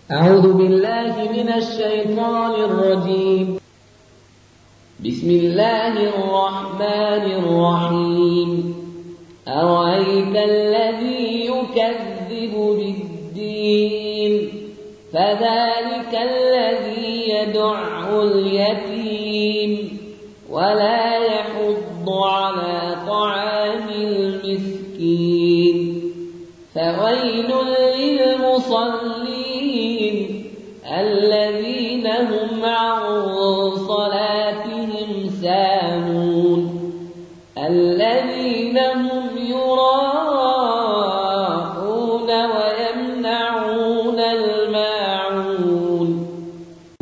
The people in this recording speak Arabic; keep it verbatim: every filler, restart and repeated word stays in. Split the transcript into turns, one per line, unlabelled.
أعوذ بالله من الشيطان الرجيم. بسم الله الرحمن الرحيم. أرأيت الذي يكذب بالدين فذلك الذي يدع اليتيم ولا يحض على طعام المسكين فويل للمصلين الذين هم عن صلاتهم ساهون الذين